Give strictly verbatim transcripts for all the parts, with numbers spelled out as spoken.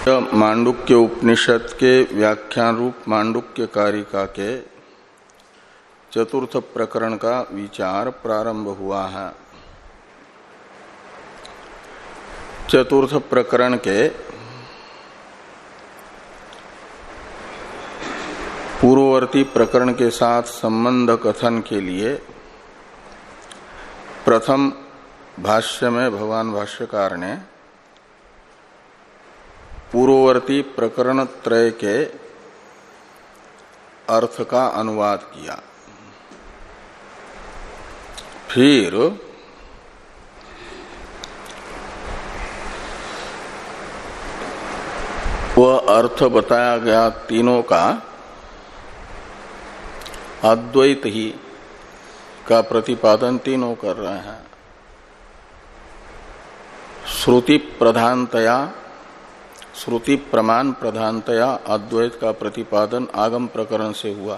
मांडुक्य उपनिषद के व्याख्यान रूप मांडुक्य कारिका के चतुर्थ प्रकरण का विचार प्रारंभ हुआ है। चतुर्थ प्रकरण के पूर्ववर्ती प्रकरण के साथ संबंध कथन के लिए प्रथम भाष्य में भगवान भाष्यकार ने पूर्ववर्ती प्रकरण त्रय के अर्थ का अनुवाद किया। फिर वह अर्थ बताया गया तीनों का अद्वैत ही का प्रतिपादन तीनों कर रहे हैं। श्रुति प्रधानतया श्रुति प्रमाण प्रधानतया अद्वैत का प्रतिपादन आगम प्रकरण से हुआ।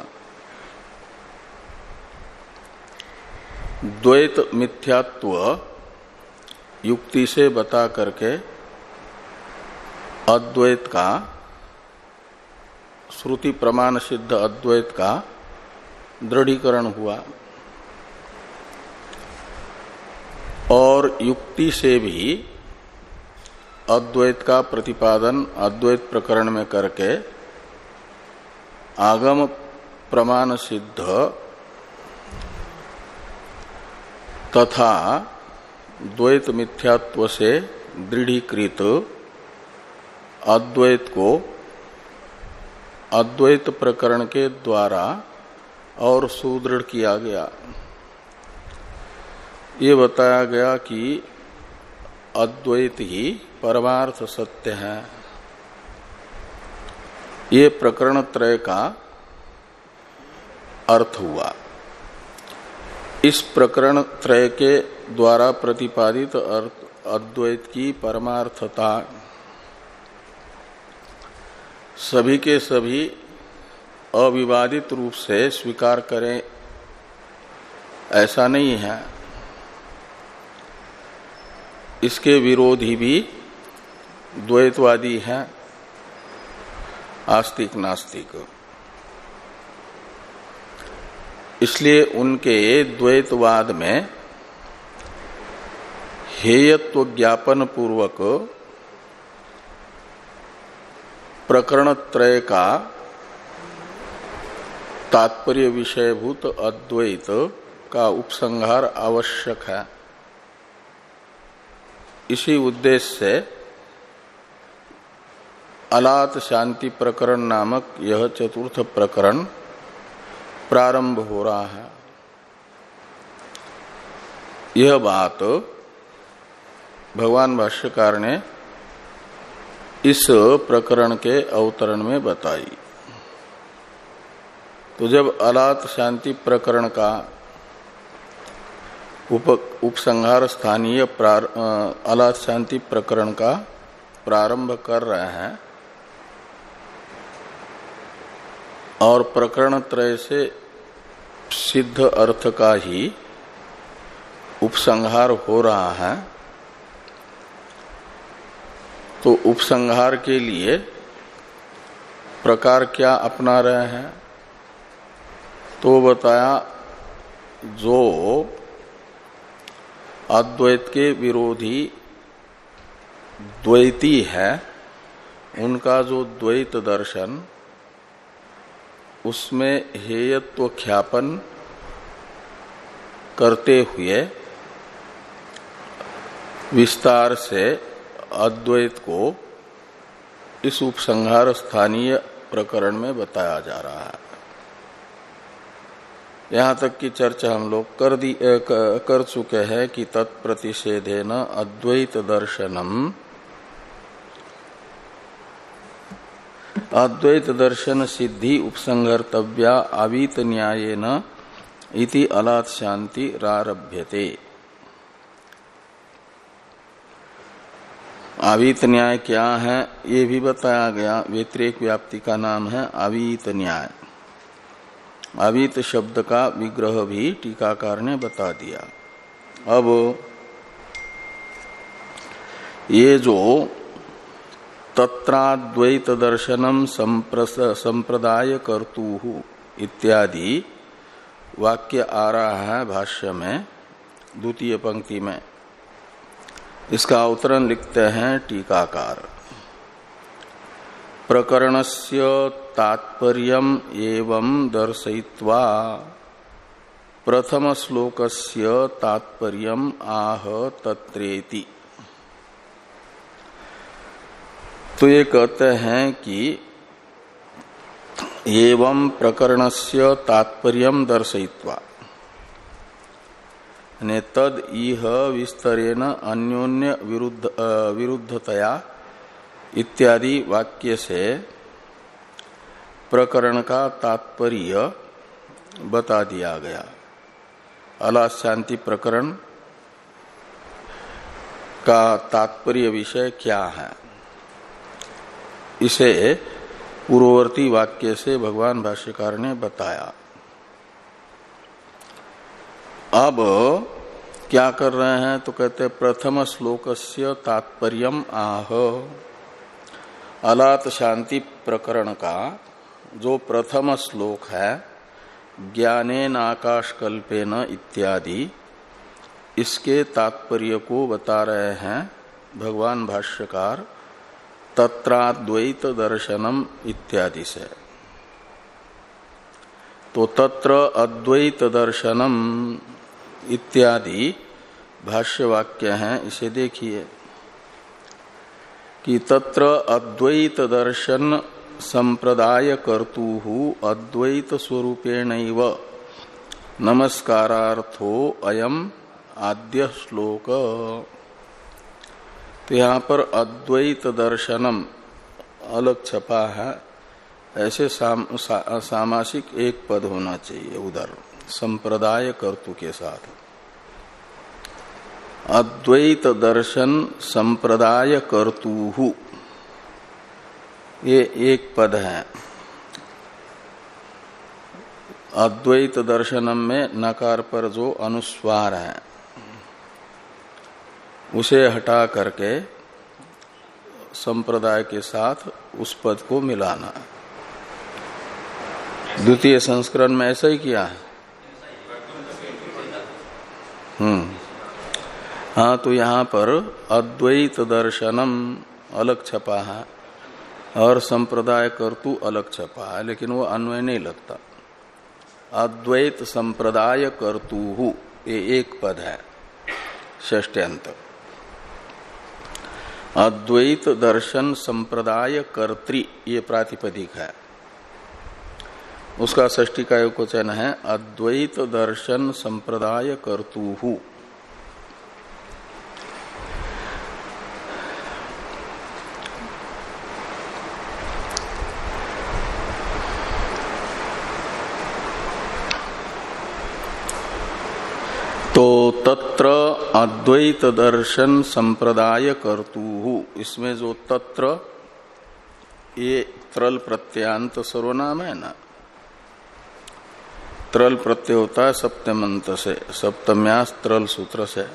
द्वैत मिथ्यात्व युक्ति से बता करके अद्वैत का श्रुति प्रमाण सिद्ध अद्वैत का दृढ़ीकरण हुआ और युक्ति से भी अद्वैत का प्रतिपादन अद्वैत प्रकरण में करके आगम प्रमाण सिद्ध तथा द्वैत मिथ्यात्व से दृढ़ीकृत अद्वैत को अद्वैत प्रकरण के द्वारा और सुदृढ़ किया गया। ये बताया गया कि अद्वैत ही परमार्थ सत्य है। ये प्रकरण त्रय का अर्थ हुआ। इस प्रकरण त्रय के द्वारा प्रतिपादित अर्थ अद्वैत की परमार्थता सभी के सभी अविवादित रूप से स्वीकार करें ऐसा नहीं है। इसके विरोधी भी द्वैतवादी हैं, आस्तिक नास्तिक। इसलिए उनके द्वैतवाद में हेयत्व ज्ञापन पूर्वक प्रकरण त्रय का तात्पर्य विषयभूत अद्वैत का उपसंहार आवश्यक है। इसी उद्देश्य से अलात शांति प्रकरण नामक यह चतुर्थ प्रकरण प्रारंभ हो रहा है। यह बात भगवान भाष्यकार ने इस प्रकरण के अवतरण में बताई। तो जब अलात शांति प्रकरण का उप उपसंहार स्थानीय अलात शांति प्रकरण का प्रारंभ कर रहे हैं और प्रकरण त्रय से सिद्ध अर्थ का ही उपसंहार हो रहा है, तो उपसंहार के लिए प्रकार क्या अपना रहे हैं? तो बताया जो अद्वैत के विरोधी द्वैती है उनका जो द्वैत दर्शन उसमें हेयत्व ख्यापन करते हुए विस्तार से अद्वैत को इस उपसंहार स्थानीय प्रकरण में बताया जा रहा है। यहाँ तक की चर्चा हम लोग कर दी कर चुके हैं कि तत्प्रतिषेधेन अद्वैत दर्शनम अद्वैत दर्शन सिद्धि उपसंहर्तव्या आवीत न्यायेन इति अलात शांति रारभ्यते। आवीत न्याय क्या है ये भी बताया गया। व्यतिरेक व्याप्ति का नाम है आवीत न्याय। आवीत शब्द का विग्रह भी टीकाकार ने बता दिया। अब ये जो तत्राद्वैत दर्शनम संप्रदाय कर्तुः इत्यादि वाक्य आ रहा है भाष्य में द्वितीय पंक्ति में। इसका अवतरण लिखते हैं टीकाकार। प्रकरणस्य तात्पर्यम एवं दर्शयित्वा प्रथम श्लोकस्य तात्पर्यम आह तत्रेति। तो ये कहते हैं कि एवं प्रकरणस्य तात्पर्यम दर्शयित्वा ने तद इह विस्तरेण अन्योन्य विरुद्ध विरुद्धतया इत्यादि वाक्य से प्रकरण का तात्पर्य बता दिया गया। अलाशांति प्रकरण का तात्पर्य विषय क्या है, इसे पूर्ववर्ती वाक्य से भगवान भाष्यकार ने बताया। अब क्या कर रहे हैं तो कहते प्रथम श्लोकस्य तात्पर्यम आह। अलात शांति प्रकरण का जो प्रथम श्लोक है ज्ञानेन आकाशकल्पेन इत्यादि, इसके तात्पर्य को बता रहे हैं भगवान भाष्यकार तत्राद्वैत दर्शनम इत्यादि से। तो तत्र अद्वैत दर्शनम इत्यादि भाष्य वाक्य हैं, इसे देखिए कि तत्र अद्वैत दर्शन संप्रदाय कर्तुः अद्वैत स्वरूपेणैव नमस्कारार्थो अयम आद्य श्लोक। तो यहाँ पर अद्वैत दर्शनम अलग छपा है, ऐसे साम, सा, सामासिक एक पद होना चाहिए उधर संप्रदाय कर्तु के साथ। अद्वैत दर्शन संप्रदाय कर्तुः ये एक पद है। अद्वैत दर्शनम में नकार पर जो अनुस्वार है उसे हटा करके संप्रदाय के साथ उस पद को मिलाना। द्वितीय संस्करण में ऐसा ही किया है। हम्म हाँ, तो यहाँ पर अद्वैत दर्शनम अलग छपा है और संप्रदाय कर्तु अलग छपा है, लेकिन वो अन्वय नहीं लगता। अद्वैत संप्रदाय कर्तुः ये एक पद है षष्ट्यंत। अद्वैत दर्शन संप्रदाय कर्त्री ये प्रातिपदिक है, उसका षष्ठी का एकवचन है अद्वैत दर्शन संप्रदाय कर्तुः। तो तत्र अद्वैत दर्शन संप्रदाय कर्तुः, इसमें जो तत्र ये त्रल प्रत्यांत सर्वनाम है ना, त्रल प्रत्यय होता है सप्तमंत से, सप्तम्यास त्रल सूत्र से।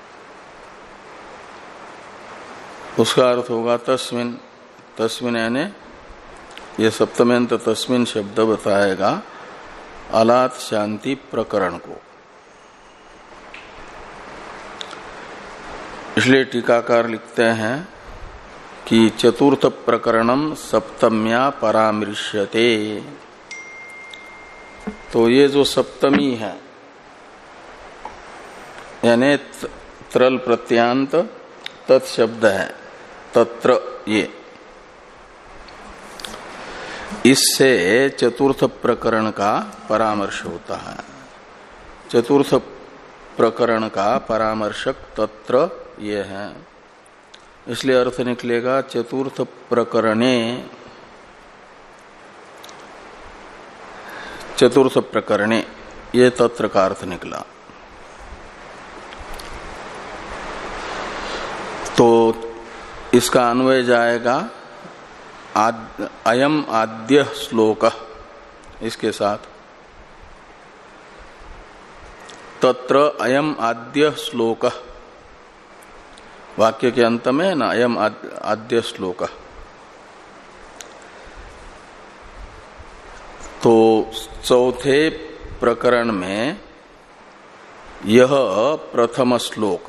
उसका अर्थ होगा तस्मिन। तस्मिन यानी ये सप्तम्यंत तस्मिन शब्द बताएगा अलात शांति प्रकरण को। इसलिए टीकाकार लिखते हैं कि चतुर्थ प्रकरणम सप्तम्या परामृश्यते। तो ये जो सप्तमी है यानी त्रल प्रत्यांत तत्शब्द है तत्र, ये इससे चतुर्थ प्रकरण का परामर्श होता है। चतुर्थ प्रकरण का परामर्शक तत्र ये है, इसलिए अर्थ निकलेगा चतुर्थ प्रकरणे। चतुर्थ प्रकरणे ये तत्र का अर्थ निकला। तो इसका अन्वय जाएगा आद, अयम आद्य श्लोक, इसके साथ तत्र अयम आद्य श्लोक वाक्य के अंत में है ना, अयम आद्य श्लोक, तो चौथे प्रकरण में यह प्रथम श्लोक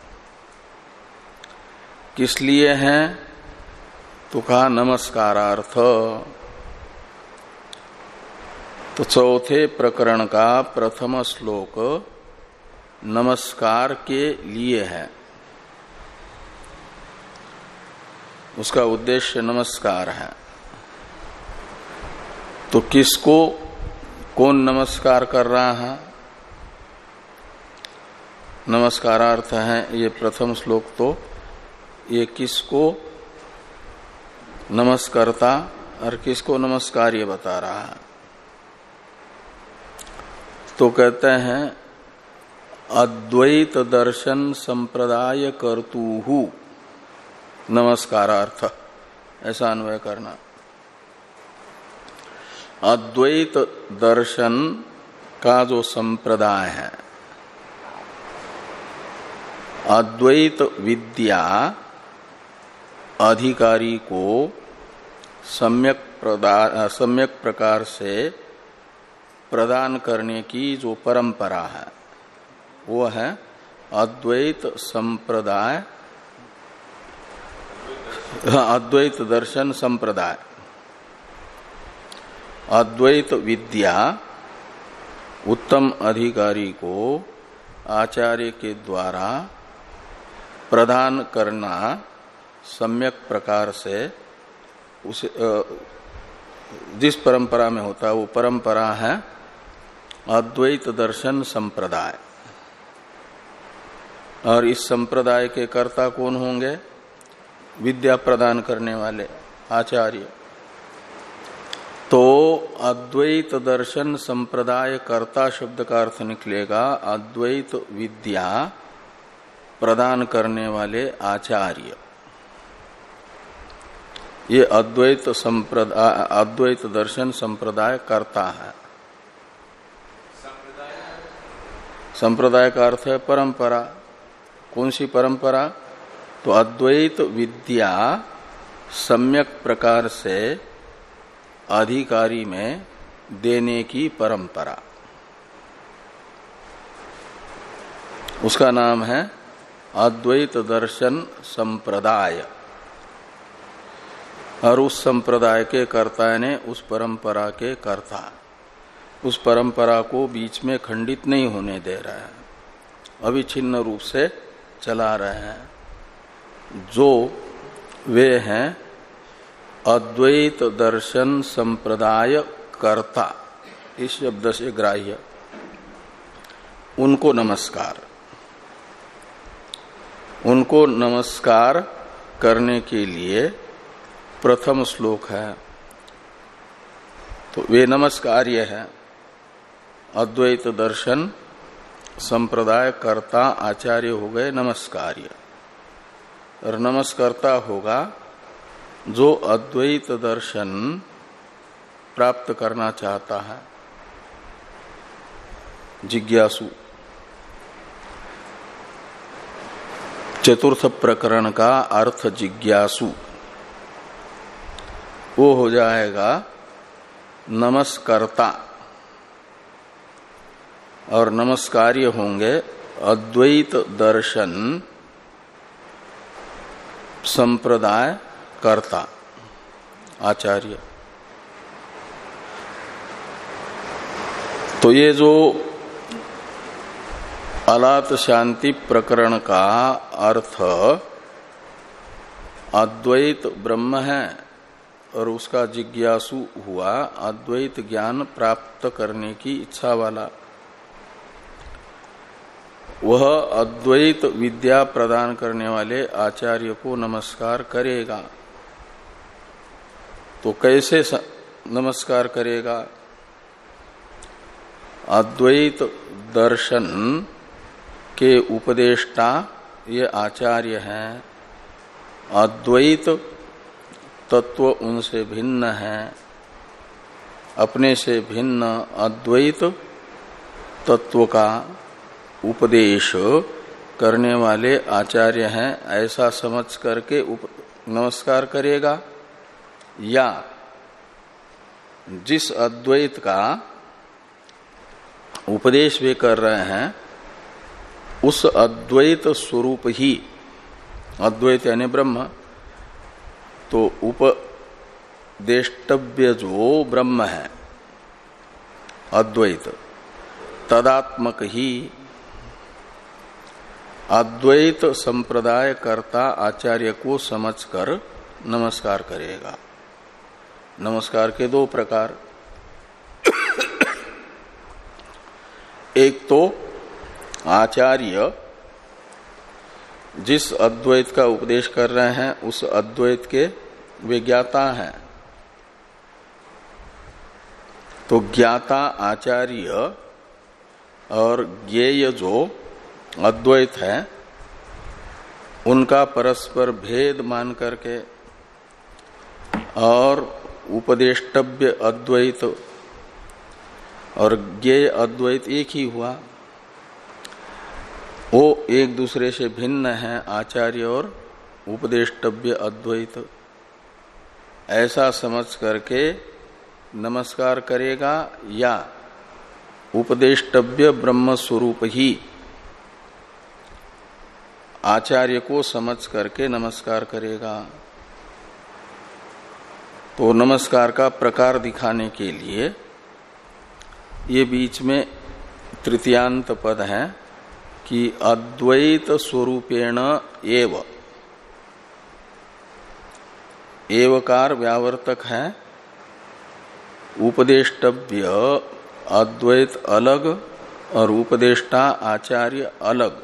किस लिए है? तो कहा नमस्कारार्थ। तो चौथे प्रकरण का प्रथम श्लोक नमस्कार के लिए है। उसका उद्देश्य नमस्कार है। तो किसको कौन नमस्कार कर रहा है? नमस्कारार्थ है ये प्रथम श्लोक। तो ये किसको नमस्कारता और किसको नमस्कार ये बता रहा है। तो कहते हैं अद्वैत दर्शन संप्रदाय कर्तुहु नमस्कारार्थ, ऐसा अन्वय करना। अद्वैत दर्शन का जो संप्रदाय है, अद्वैत विद्या अधिकारी को सम्यक सम्यक प्रकार से प्रदान करने की जो परंपरा है वो है अद्वैत संप्रदाय, अद्वैत दर्शन संप्रदाय। अद्वैत विद्या उत्तम अधिकारी को आचार्य के द्वारा प्रदान करना सम्यक प्रकार से उसे जिस परंपरा में होता है वो परंपरा है अद्वैत दर्शन संप्रदाय। और इस संप्रदाय के कर्ता कौन होंगे? विद्या प्रदान करने वाले आचार्य। तो अद्वैत दर्शन संप्रदाय कर्ता शब्द का अर्थ निकलेगा अद्वैत विद्या प्रदान करने वाले आचार्य। ये अद्वैत संप्रदाय अद्वैत दर्शन संप्रदाय करता है। संप्रदाय का अर्थ है परंपरा। कौन सी परंपरा? तो अद्वैत विद्या सम्यक प्रकार से अधिकारी में देने की परंपरा, उसका नाम है अद्वैत दर्शन संप्रदाय। और उस संप्रदाय के कर्ता ने उस परंपरा के कर्ता उस परंपरा को बीच में खंडित नहीं होने दे रहे हैं, अविच्छिन्न रूप से चला रहे हैं। जो वे हैं अद्वैत दर्शन संप्रदाय कर्ता, इस शब्द से ग्राह्य, उनको नमस्कार। उनको नमस्कार करने के लिए प्रथम श्लोक है। तो वे नमस्कार्य है। अद्वैत दर्शन संप्रदाय कर्ता आचार्य हो गए नमस्कार्य। और नमस्कर्ता होगा जो अद्वैत दर्शन प्राप्त करना चाहता है, जिज्ञासु। चतुर्थ प्रकरण का अर्थ जिज्ञासु वो हो जाएगा नमस्कर्ता। और नमस्कार्य होंगे अद्वैत दर्शन संप्रदाय कर्ता आचार्य। तो ये जो अलात शांति प्रकरण का अर्थ अद्वैत ब्रह्म है और उसका जिज्ञासु हुआ अद्वैत ज्ञान प्राप्त करने की इच्छा वाला, वह अद्वैत विद्या प्रदान करने वाले आचार्य को नमस्कार करेगा। तो कैसे नमस्कार करेगा? अद्वैत दर्शन के उपदेष्टा ये आचार्य हैं। अद्वैत तत्व उनसे भिन्न है, अपने से भिन्न अद्वैत तत्व का उपदेश करने वाले आचार्य हैं, ऐसा समझ करके उप, नमस्कार करेगा। या जिस अद्वैत का उपदेश वे कर रहे हैं उस अद्वैत स्वरूप ही, अद्वैत यानी ब्रह्म, तो उपदेष्टव्य जो ब्रह्म है अद्वैत, तदात्मक ही अद्वैत संप्रदाय कर्ता आचार्य को समझकर नमस्कार करेगा। नमस्कार के दो प्रकार, एक तो आचार्य जिस अद्वैत का उपदेश कर रहे हैं उस अद्वैत के वे ज्ञाता हैं, तो ज्ञाता आचार्य और ज्ञेय जो अद्वैत है उनका परस्पर भेद मान करके और उपदेष्टव्य अद्वैत और ज्ञेय अद्वैत एक ही हुआ, वो एक दूसरे से भिन्न है आचार्य और उपदेष्टव्य अद्वैत, ऐसा समझ करके नमस्कार करेगा या उपदेष्टव्य ब्रह्म स्वरूप ही आचार्य को समझ करके नमस्कार करेगा। तो नमस्कार का प्रकार दिखाने के लिए ये बीच में तृतीयांत पद है कि अद्वैत स्वरूपेण एव, एवकार व्यावर्तक है, उपदेष्टव्य अद्वैत अलग और उपदेष्टा आचार्य अलग,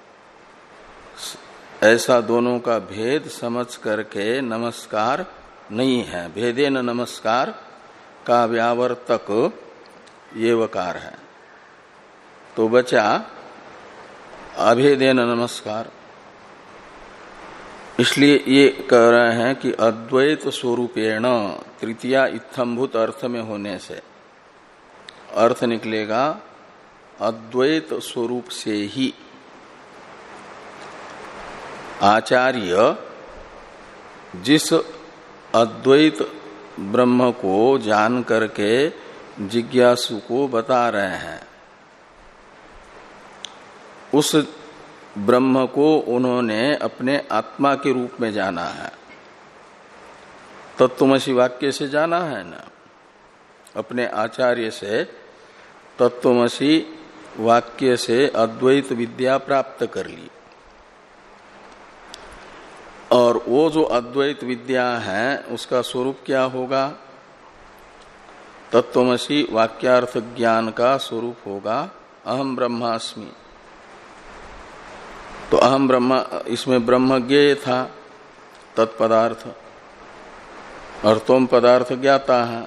ऐसा दोनों का भेद समझ करके नमस्कार नहीं है। भेदेन नमस्कार का व्यावर्तक एवकार है, तो बचा अभेदेन नमस्कार। इसलिए ये कह रहे हैं कि अद्वैत स्वरूपेण, तृतीया इत्थम्भूत अर्थ में होने से अर्थ निकलेगा अद्वैत स्वरूप से ही आचार्य जिस अद्वैत ब्रह्म को जान करके जिज्ञासु को बता रहे हैं उस ब्रह्म को उन्होंने अपने आत्मा के रूप में जाना है, तत्वमसि वाक्य से जाना है ना, अपने आचार्य से तत्वमसि वाक्य से अद्वैत विद्या प्राप्त कर ली, और वो जो अद्वैत विद्या है उसका स्वरूप क्या होगा? तत्वमसि वाक्यार्थ ज्ञान का स्वरूप होगा अहम ब्रह्मास्मि। तो अहम ब्रह्म, इसमें ब्रह्म ज्ञेय था तत्पदार्थ, और तुम पदार्थ ज्ञाता है।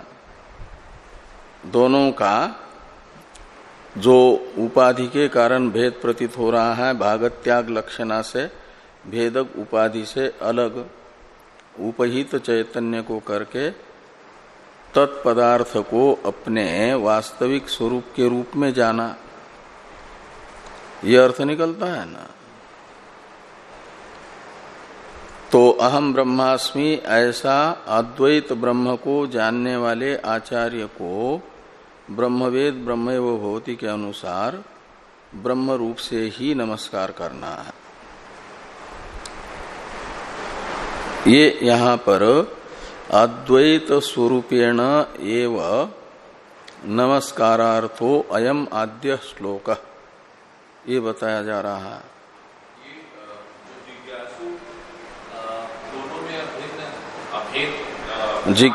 दोनों का जो उपाधि के कारण भेद प्रतीत हो रहा है, भागत्याग लक्षणा से भेदक उपाधि से अलग उपहित चैतन्य को करके तत्पदार्थ को अपने वास्तविक स्वरूप के रूप में जाना, यह अर्थ निकलता है ना। तो अहम ब्रह्मास्मि ऐसा अद्वैत ब्रह्म को जानने वाले आचार्य को ब्रह्मवेद ब्रह्मैव भवति के अनुसार ब्रह्म रूप से ही नमस्कार करना है। ये यहां पर अद्वैत स्वरूपेण एव नमस्कारार्थो अयम आद्य श्लोक, ये बताया जा रहा है। जी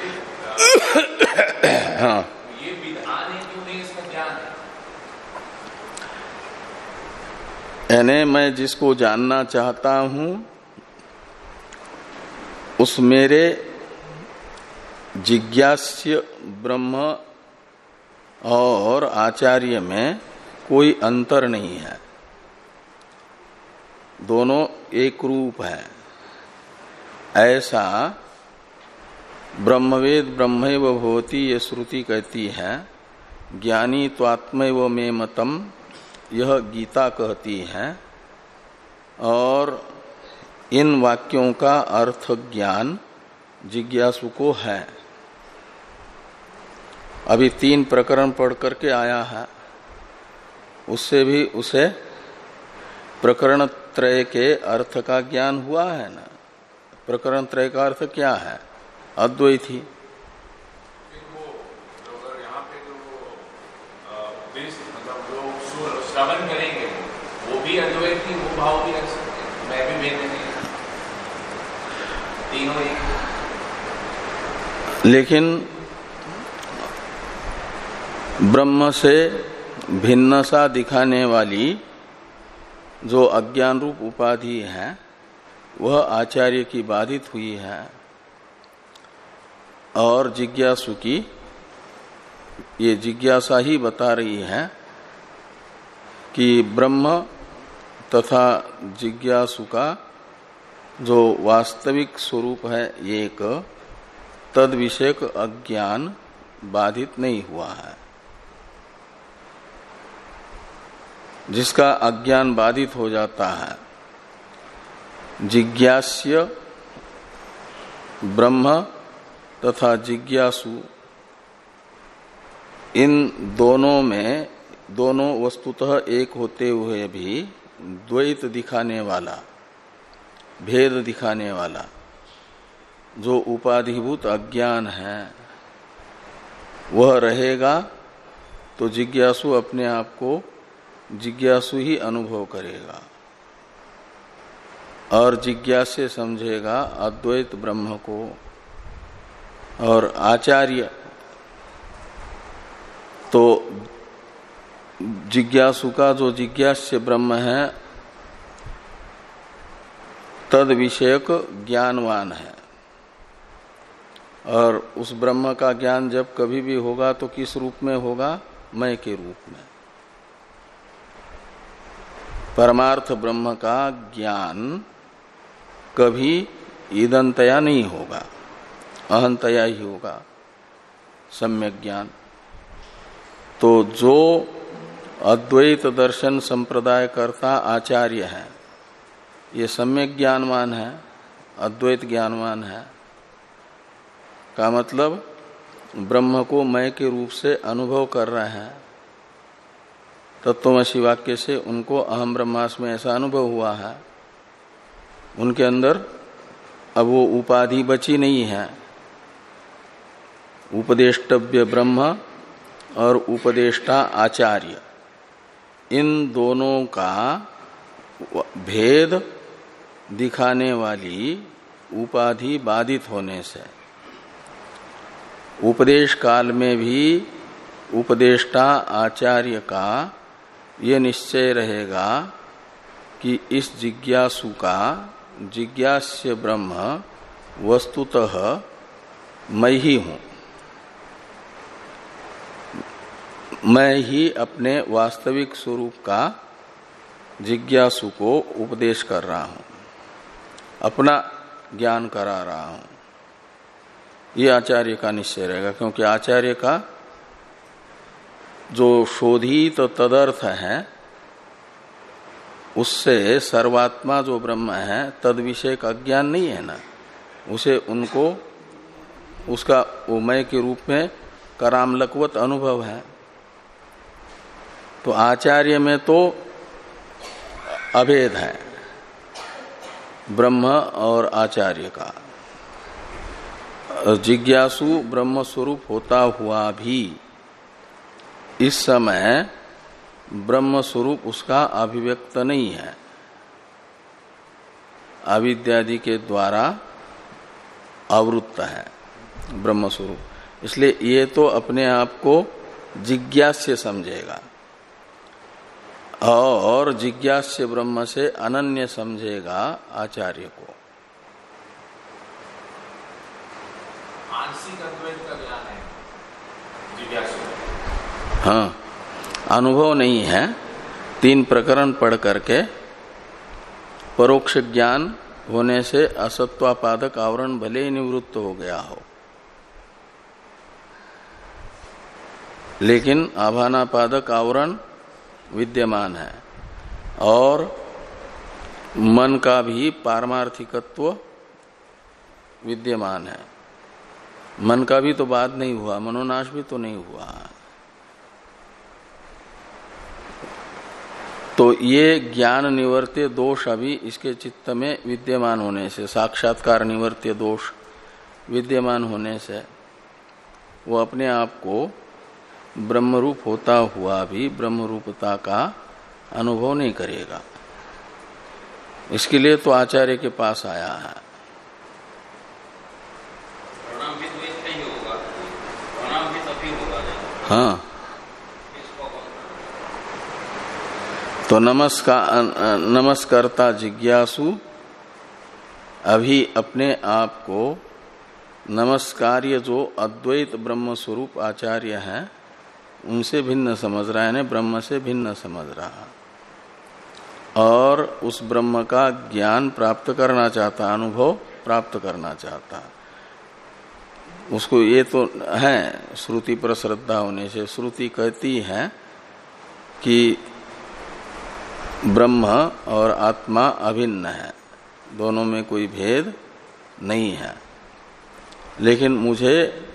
हाँ, ये विधान है क्यों नहीं, इसका ज्ञान है। यानी मैं जिसको जानना चाहता हूं उस मेरे जिज्ञास्य ब्रह्म और आचार्य में कोई अंतर नहीं है, दोनों एक रूप है। ऐसा ब्रह्मवेद ब्रह्मैव भवति ये श्रुति कहती है, ज्ञानी त्वात्मैव मे मतम यह गीता कहती है, और इन वाक्यों का अर्थ ज्ञान जिज्ञासु को है। अभी तीन प्रकरण पढ़ करके आया है, उससे भी उसे प्रकरण त्रय के अर्थ का ज्ञान हुआ है ना। प्रकरण त्रय का अर्थ क्या है? अद्वैत ही। श्रवण करेंगे वो भी अद्वैत ही, वो भाव भी रख सकते हैं, मैं भी भेद नहीं, तीनों एक। लेकिन ब्रह्म से भिन्न सा दिखाने वाली जो अज्ञान रूप उपाधि है वह आचार्य की बाधित हुई है, और जिज्ञासु की ये जिज्ञासा ही बता रही है कि ब्रह्म तथा जिज्ञासु का जो वास्तविक स्वरूप है एक, तद विषयक अज्ञान बाधित नहीं हुआ है। जिसका अज्ञान बाधित हो जाता है, जिज्ञास्य ब्रह्म तथा जिज्ञासु, इन दोनों में, दोनों वस्तुतः एक होते हुए भी द्वैत दिखाने वाला, भेद दिखाने वाला जो उपाधिभूत अज्ञान है वह रहेगा, तो जिज्ञासु अपने आप को जिज्ञासु ही अनुभव करेगा और जिज्ञास्य समझेगा अद्वैत ब्रह्म को। और आचार्य तो जिज्ञासु का जो जिज्ञास्य ब्रह्म है तद विषयक ज्ञानवान है, और उस ब्रह्म का ज्ञान जब कभी भी होगा तो किस रूप में होगा? मैं के रूप में। परमार्थ ब्रह्म का ज्ञान कभी ईदंतया नहीं होगा, अहंतया ही होगा सम्यक ज्ञान। तो जो अद्वैत दर्शन संप्रदाय करता आचार्य है, ये सम्यक ज्ञानवान है, अद्वैत ज्ञानवान है, का मतलब ब्रह्म को मैं के रूप से अनुभव कर रहे हैं। तत्वमसि वाक्य से उनको अहम ब्रह्मास्मि में ऐसा अनुभव हुआ है, उनके अंदर अब वो उपाधि बची नहीं है। उपदेष्टव्य ब्रह्म और उपदेष्टा आचार्य, इन दोनों का भेद दिखाने वाली उपाधि बाधित होने से उपदेश काल में भी उपदेष्टा आचार्य का ये निश्चय रहेगा कि इस जिज्ञासु का जिज्ञास्य ब्रह्म वस्तुतः मैं ही हूं, मैं ही अपने वास्तविक स्वरूप का जिज्ञासु को उपदेश कर रहा हूं, अपना ज्ञान करा रहा हूं। ये आचार्य का निश्चय रहेगा, क्योंकि आचार्य का जो शोधित तदर्थ है उससे सर्वात्मा जो ब्रह्म है तद विषय का अज्ञान नहीं है ना, उसे उनको उसका उमय के रूप में करामलकवत अनुभव है। तो आचार्य में तो अभेद है ब्रह्म और आचार्य का। जिज्ञासु ब्रह्म स्वरूप होता हुआ भी इस समय ब्रह्म स्वरूप उसका अभिव्यक्त नहीं है, अविद्यादि के द्वारा आवृत्त है ब्रह्म स्वरूप। इसलिए ये तो अपने आप को जिज्ञास्य समझेगा और जिज्ञास्य ब्रह्म से अनन्य समझेगा आचार्य को। आंशिक अद्वैत का ज्ञान है जिज्ञासु। हाँ, अनुभव नहीं है। तीन प्रकरण पढ़ करके परोक्ष ज्ञान होने से असत्वापादक आवरण भले ही निवृत्त हो गया हो, लेकिन आभानापादक आवरण विद्यमान है और मन का भी पारमार्थिकत्व विद्यमान है। मन का भी तो बाध नहीं हुआ, मनोनाश भी तो नहीं हुआ। तो ये ज्ञान निवर्त्य दोष अभी इसके चित्त में विद्यमान होने से, साक्षात्कार निवर्त्य दोष विद्यमान होने से वो अपने आप को ब्रह्मरूप होता हुआ भी ब्रह्मरूपता का अनुभव नहीं करेगा। इसके लिए तो आचार्य के पास आया है। प्रणाम भी तो इसका ही होगा, प्रणाम भी तभी होगा। हाँ, तो नमस्कार नमस्कर्ता जिज्ञासु अभी अपने आप को नमस्कार्य जो अद्वैत ब्रह्म स्वरूप आचार्य है उनसे भिन्न समझ रहा है, ब्रह्म से भिन्न समझ रहा, और उस ब्रह्म का ज्ञान प्राप्त करना चाहता, अनुभव प्राप्त करना चाहता। उसको ये तो है श्रुति पर श्रद्धा होने से। श्रुति कहती है कि ब्रह्म और आत्मा अभिन्न है, दोनों में कोई भेद नहीं है, लेकिन मुझे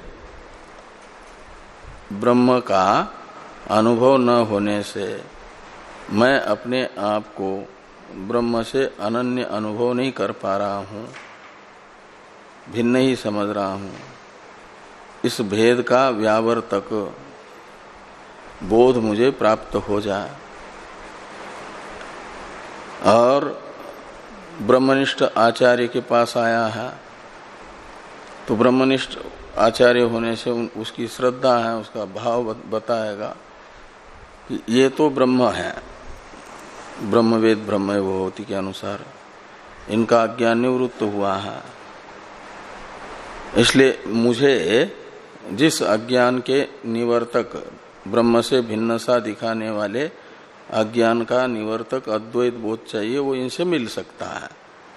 ब्रह्म का अनुभव न होने से मैं अपने आप को ब्रह्म से अनन्य अनुभव नहीं कर पा रहा हूँ, भिन्न ही समझ रहा हूँ। इस भेद का व्यावर्तक बोध मुझे प्राप्त हो जाए और ब्रह्मनिष्ठ आचार्य के पास आया है, तो ब्रह्मनिष्ठ आचार्य होने से उसकी श्रद्धा है, उसका भाव बताएगा कि ये तो ब्रह्म है, ब्रह्मवेद ब्रह्म भवति के अनुसार इनका अज्ञान निवृत्त हुआ है। इसलिए मुझे जिस अज्ञान के निवर्तक ब्रह्म से भिन्नता दिखाने वाले अज्ञान का निवर्तक अद्वैत बोध चाहिए, वो इनसे मिल सकता है,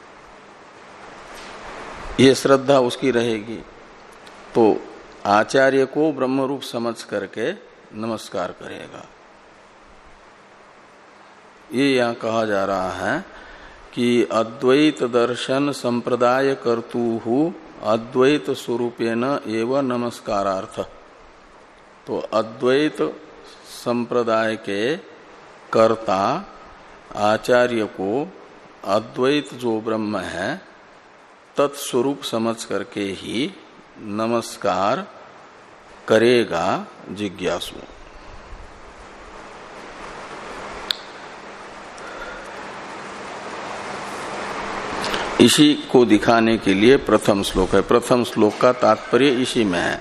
ये श्रद्धा उसकी रहेगी। तो आचार्य को ब्रह्म रूप समझ करके नमस्कार करेगा। ये यहाँ कहा जा रहा है कि अद्वैत दर्शन संप्रदाय कर्तुहु अद्वैत स्वरूपेण एवं नमस्कारार्थ। तो अद्वैत संप्रदाय के कर्ता आचार्य को अद्वैत जो ब्रह्म है तत्स्वरूप समझ करके ही नमस्कार करेगा जिज्ञासु। इसी को दिखाने के लिए प्रथम श्लोक है। प्रथम श्लोक का तात्पर्य इसी में है।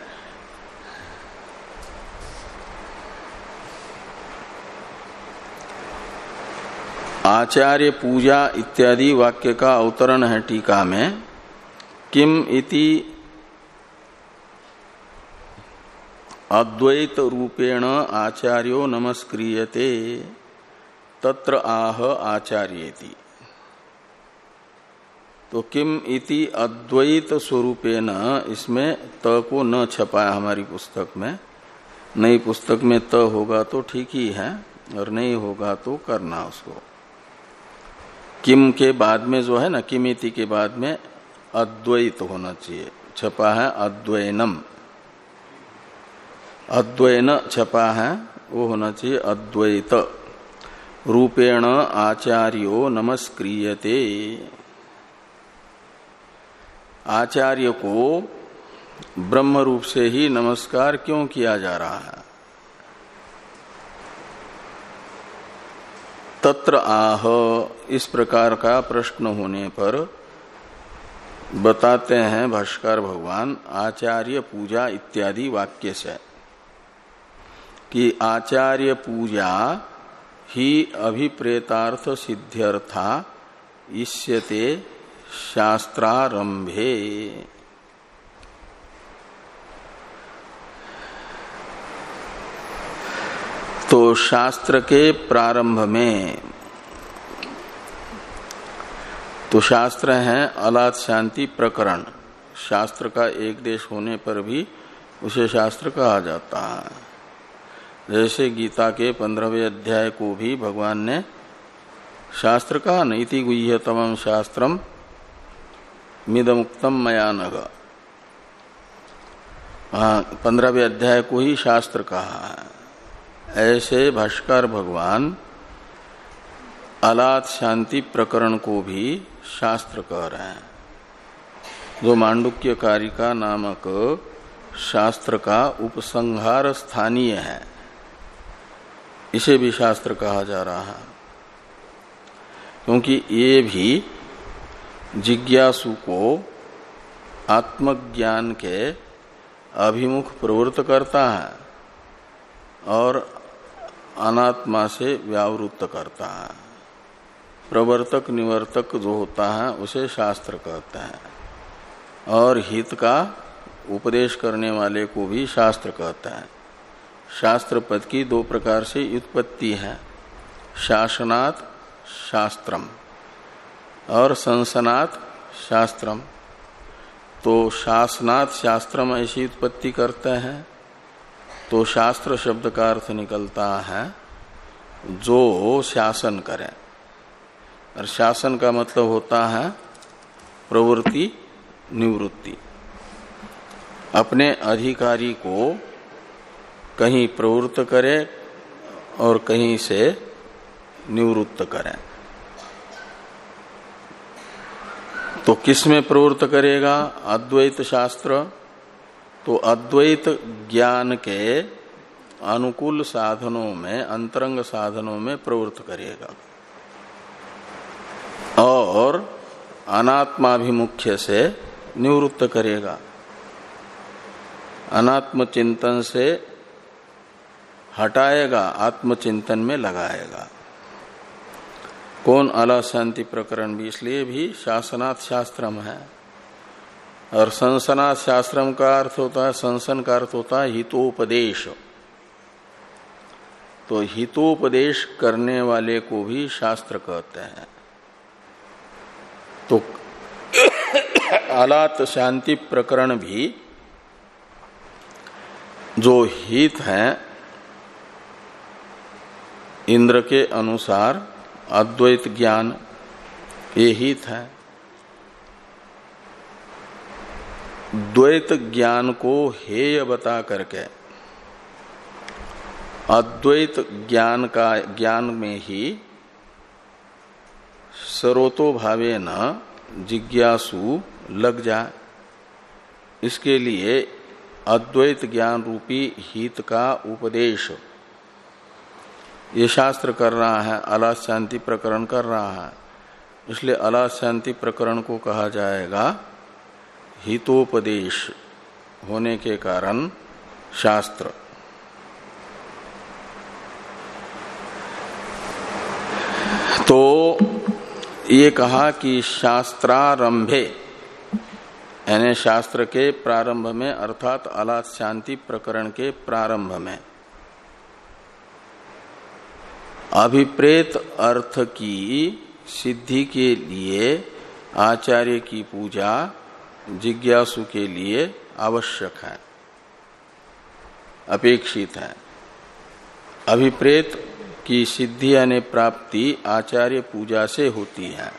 आचार्य पूजा इत्यादि वाक्य का अवतरण है टीका में। किम इति अद्वैत रूपेण आचार्यो नमस्क्रियते तत्र आह आचार्येति। तो किम इति अद्वैत स्वरूपेण, इसमें त को न छपाया हमारी पुस्तक में। नई पुस्तक में त होगा तो ठीक ही है, और नहीं होगा तो करना उसको। किम के बाद में जो है ना, किमिति के बाद में अद्वैत होना चाहिए। छपा है अद्वैनम, अद्वैन छपा है, वो होना चाहिए अद्वैत रूपेण आचार्यो नमस्क्रियते। आचार्य को ब्रह्म रूप से ही नमस्कार क्यों किया जा रहा है? तत्र आह, इस प्रकार का प्रश्न होने पर बताते हैं भाष्कर भगवान आचार्य पूजा इत्यादि वाक्य से कि आचार्य पूजा ही अभिप्रेतार्थ सिद्ध्यर्था इष्यते शास्त्रारंभे। तो शास्त्र के प्रारंभ में, तो शास्त्र है अलाद शांति प्रकरण। शास्त्र का एक देश होने पर भी उसे शास्त्र कहा जाता है। जैसे गीता के पंद्रहवें अध्याय को भी भगवान ने शास्त्र कहा, नैति गुह्यतमं शास्त्रम मिदमुक्तम मया नघ। हाँ, पंद्रहवें अध्याय को ही शास्त्र कहा है। ऐसे भाष्कर भगवान अलात शांति प्रकरण को भी शास्त्र कह रहे हैं, जो मांडुक्य कारिका नामक शास्त्र का उपसंहार स्थानीय है, इसे भी शास्त्र कहा जा रहा है। क्योंकि ये भी जिज्ञासु को आत्मज्ञान के अभिमुख प्रवृत्त करता है और अनात्मा से व्यावृत्त करता है। प्रवर्तक निवर्तक जो होता है उसे शास्त्र कहते हैं, और हित का उपदेश करने वाले को भी शास्त्र कहते हैं। शास्त्र पद की दो प्रकार से व्युत्पत्ति है, शासनात् शास्त्रम और संसनात् शास्त्रम। तो शासनात् शास्त्रम ऐसी उत्पत्ति करते हैं तो शास्त्र शब्द का अर्थ निकलता है जो शासन करे, और शासन का मतलब होता है प्रवृत्ति निवृत्ति। अपने अधिकारी को कहीं प्रवृत्त करे और कहीं से निवृत्त करे। तो किस में प्रवृत्त करेगा? अद्वैत शास्त्र तो अद्वैत ज्ञान के अनुकूल साधनों में, अंतरंग साधनों में प्रवृत्त करेगा, और अनात्माभिमुख्य से निवृत्त करेगा। अनात्म चिंतन से हटाएगा, आत्मचिंतन में लगाएगा। कौन? अला शांति प्रकरण भी इसलिए भी शासनात् शास्त्रम है, और संसनात् शास्त्रम का अर्थ होता है, संसन का अर्थ होता है हितोपदेश। तो हितोपदेश करने वाले को भी शास्त्र कहते हैं। तो अलात शांति प्रकरण भी जो हित है इंद्र के अनुसार अद्वैत ज्ञान, ये हित है। द्वैत ज्ञान को हेय बता करके अद्वैत ज्ञान का ज्ञान में ही सरोतो भावे न जिज्ञासु लग जाए, इसके लिए अद्वैत ज्ञान रूपी हित का उपदेश ये शास्त्र कर रहा है, अलात शांति प्रकरण कर रहा है। इसलिए अलात शांति प्रकरण को कहा जाएगा हितोपदेश होने के कारण शास्त्र। तो ये कहा कि शास्त्रारंभे, यानी शास्त्र के प्रारंभ में, अर्थात अलात शांति प्रकरण के प्रारंभ में अभिप्रेत अर्थ की सिद्धि के लिए आचार्य की पूजा जिज्ञासु के लिए आवश्यक है, अपेक्षित है। अभिप्रेत की सिद्धि यानी प्राप्ति आचार्य पूजा से होती है।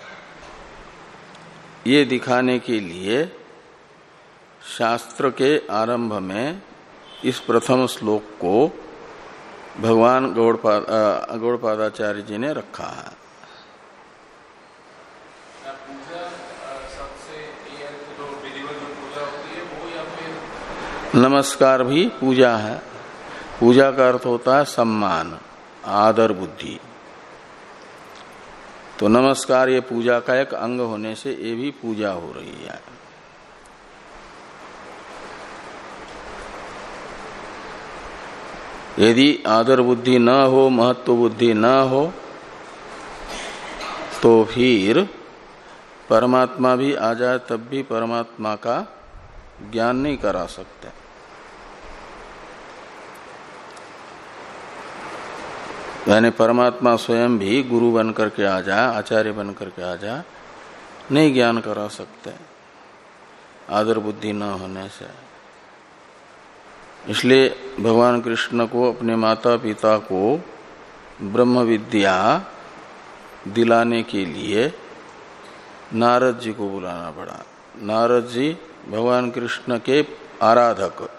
ये दिखाने के लिए शास्त्र के आरंभ में इस प्रथम श्लोक को भगवान गौड़पाद गौड़पादाचार्य जी ने रखा है। नमस्कार भी पूजा है। पूजा का अर्थ होता है सम्मान, आदर बुद्धि। तो नमस्कार ये पूजा का एक अंग होने से ये भी पूजा हो रही है। यदि आदर बुद्धि न हो, महत्व बुद्धि न हो, तो फिर परमात्मा भी आ जाए तब भी परमात्मा का ज्ञान नहीं करा सकते। यानी परमात्मा स्वयं भी गुरु बन करके आ जाए, आचार्य बन करके आ जाए, नहीं ज्ञान करा सकते आदर बुद्धि न होने से। इसलिए भगवान कृष्ण को अपने माता पिता को ब्रह्म विद्या दिलाने के लिए नारद जी को बुलाना पड़ा। नारद जी भगवान कृष्ण के आराधक,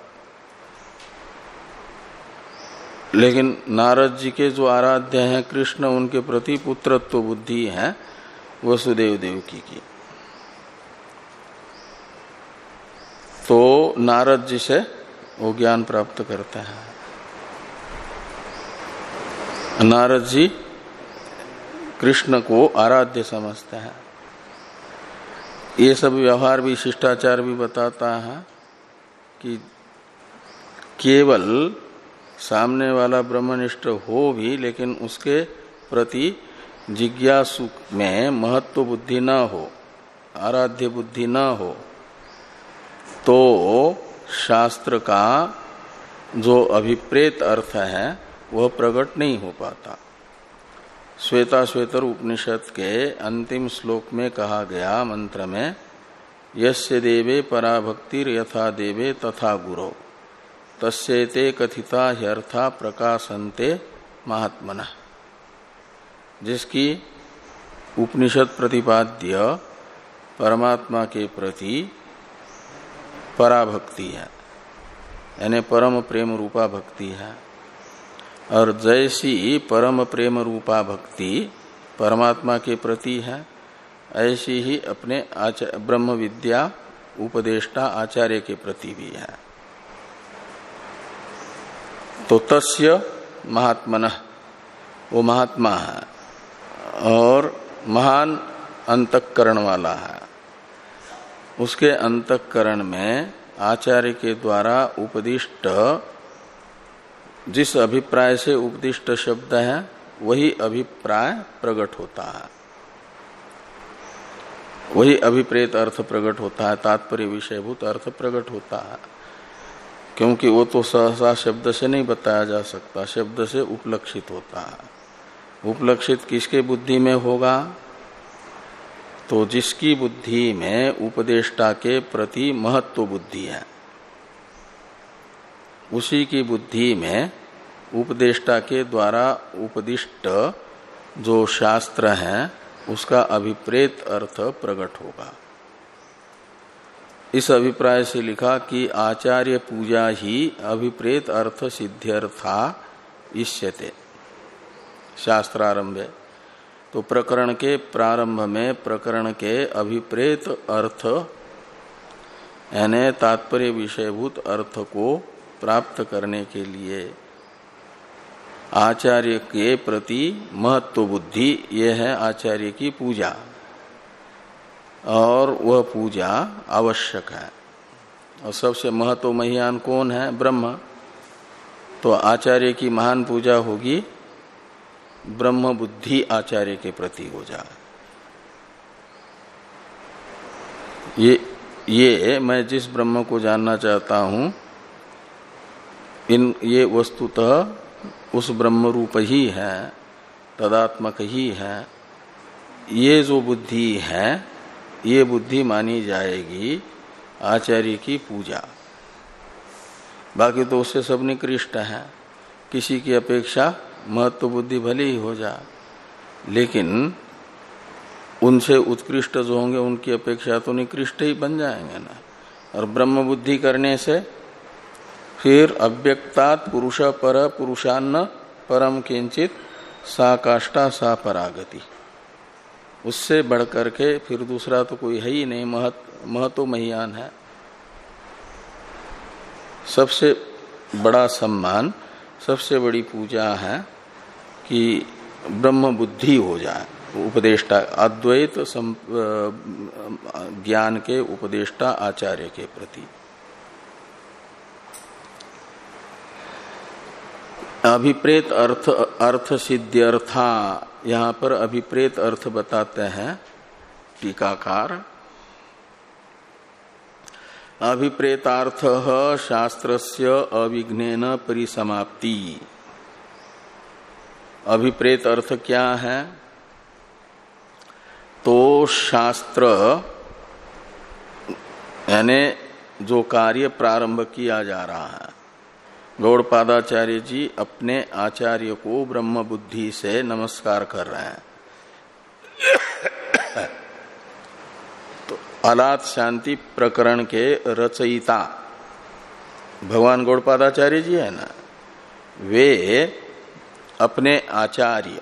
लेकिन नारद जी के जो आराध्य हैं कृष्ण, उनके प्रति पुत्रत्व बुद्धि है वसुदेव देवकी की। तो नारद जी से वो ज्ञान प्राप्त करते हैं। नारद जी कृष्ण को आराध्य समझते हैं। ये सब व्यवहार भी, शिष्टाचार भी बताता है कि केवल सामने वाला ब्रह्मनिष्ठ हो भी, लेकिन उसके प्रति जिज्ञासु में महत्व बुद्धि न हो, आराध्य बुद्धि न हो, तो शास्त्र का जो अभिप्रेत अर्थ है वह प्रकट नहीं हो पाता। श्वेता श्वेतर उपनिषद के अंतिम श्लोक में कहा गया मंत्र में, यस्य देवे पराभक्तिर यथा देवे तथा गुरो तस्येते कथिता ह्यर्था प्रकाशन्ते महात्मनः। जिसकी उपनिषद प्रतिपाद्य परमात्मा के प्रति पराभक्ति है, यानी परम प्रेम रूपा भक्ति है, और जैसी परम प्रेम रूपा भक्ति परमात्मा के प्रति है, ऐसी ही अपने ब्रह्म विद्या उपदेष्टा आचार्य के प्रति भी है। तो तस्य महात्मनः, वो महात्मा है और महान अंतःकरण वाला है। उसके अंतःकरण में आचार्य के द्वारा उपदिष्ट, जिस अभिप्राय से उपदिष्ट शब्द है वही अभिप्राय प्रकट होता है, वही अभिप्रेत अर्थ प्रकट होता है, तात्पर्य विषयभूत अर्थ प्रकट होता है। क्योंकि वो तो सहसा शब्द से नहीं बताया जा सकता, शब्द से उपलक्षित होता है। उपलक्षित किसके बुद्धि में होगा? तो जिसकी बुद्धि में उपदेष्टा के प्रति महत्व बुद्धि है, उसी की बुद्धि में उपदेष्टा के द्वारा उपदिष्ट जो शास्त्र है उसका अभिप्रेत अर्थ प्रकट होगा। इस अभिप्राय से लिखा कि आचार्य पूजा ही अभिप्रेत अर्थ सिद्ध्यर्था इष्यते शास्त्रारंभे। तो प्रकरण के प्रारंभ में प्रकरण के अभिप्रेत अर्थ यानी तात्पर्य विषयभूत अर्थ को प्राप्त करने के लिए आचार्य के प्रति महत्व बुद्धि, यह है आचार्य की पूजा, और वह पूजा आवश्यक है। और सबसे महत्व महियान कौन है? ब्रह्म। तो आचार्य की महान पूजा होगी, ब्रह्म बुद्धि आचार्य के प्रति हो जाए। ये ये मैं जिस ब्रह्म को जानना चाहता हूं, इन ये वस्तुतः उस ब्रह्म रूप ही है, तदात्मक ही है। ये जो बुद्धि है, ये बुद्धि मानी जाएगी आचार्य की पूजा। बाकी तो उससे सब निकृष्ट है। किसी की अपेक्षा महत्व बुद्धि भले ही हो जाए, लेकिन उनसे उत्कृष्ट जो होंगे उनकी अपेक्षा तो निकृष्ट ही बन जाएंगे ना। और ब्रह्म बुद्धि करने से फिर अव्यक्तात् पुरुष पर पुरुषान्न परम किंचित सा काष्ठा सा परागति, उससे बढ़कर के फिर दूसरा तो कोई है ही नहीं। महत महत्व महियान है। सबसे बड़ा सम्मान, सबसे बड़ी पूजा है कि ब्रह्म बुद्धि हो जाए, उपदेष्टा अद्वैत ज्ञान के उपदेष्टा आचार्य के प्रति। अभिप्रेत अर्थ अर्थ सिद्ध्यर्था, यहां पर अभिप्रेत अर्थ बताते हैं टीकाकार। अभिप्रेतार्थ शास्त्रस्य अविघ्नेन परिसमाप्ति। अभिप्रेत अर्थ क्या है? तो शास्त्र यानी जो कार्य प्रारंभ किया जा रहा है, गौड़पादाचार्य जी अपने आचार्य को ब्रह्म बुद्धि से नमस्कार कर रहे हैं। तो अलात शांति प्रकरण के रचयिता भगवान गौड़पादाचार्य जी है ना, वे अपने आचार्य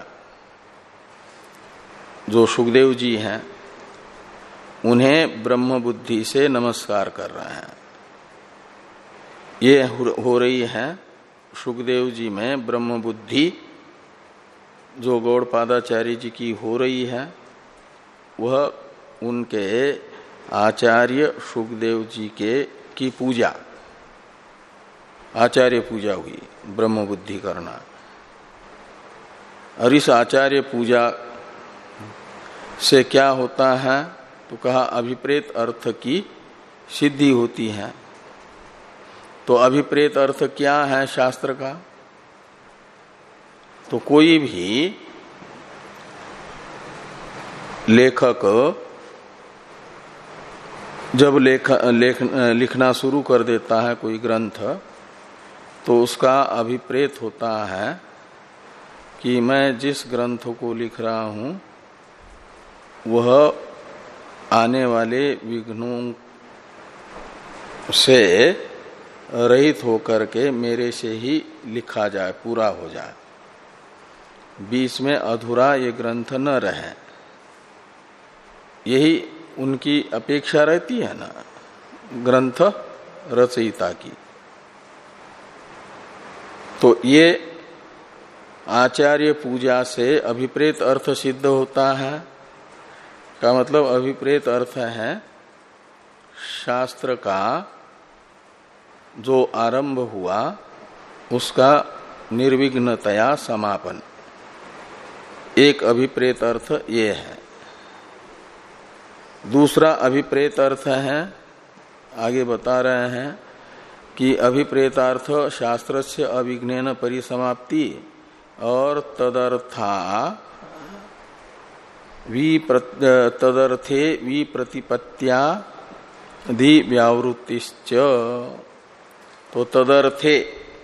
जो सुखदेव जी हैं उन्हें ब्रह्म बुद्धि से नमस्कार कर रहे हैं। ये हो रही है सुखदेव जी में ब्रह्म बुद्धि जो गौड़पादाचार्य जी की हो रही है, वह उनके आचार्य सुखदेव जी के की पूजा, आचार्य पूजा हुई, ब्रह्म बुद्धि करना। और इस आचार्य पूजा से क्या होता है तो कहा अभिप्रेत अर्थ की सिद्धि होती है। तो अभिप्रेत अर्थ क्या है शास्त्र का? तो कोई भी लेखक जब लेख, लेख लिखना शुरू कर देता है कोई ग्रंथ, तो उसका अभिप्रेत होता है कि मैं जिस ग्रंथ को लिख रहा हूं वह आने वाले विघ्नों से रहित होकर के मेरे से ही लिखा जाए, पूरा हो जाए, बीच में अधूरा ये ग्रंथ न रहे। यही उनकी अपेक्षा रहती है ना ग्रंथ रचयिता की। तो ये आचार्य पूजा से अभिप्रेत अर्थ सिद्ध होता है। का मतलब अभिप्रेत अर्थ है शास्त्र का जो आरंभ हुआ उसका निर्विघ्नतया समापन, एक अभिप्रेत अर्थ ये है। दूसरा अभिप्रेत अर्थ है, आगे बता रहे हैं कि अभिप्रेतार्थ शास्त्र से अविघ्नेन परिसमाप्ति और तदर्था तदर्थे विप्रतिपत्त्या धि व्यावृत्तिश्च। तो तदर्थे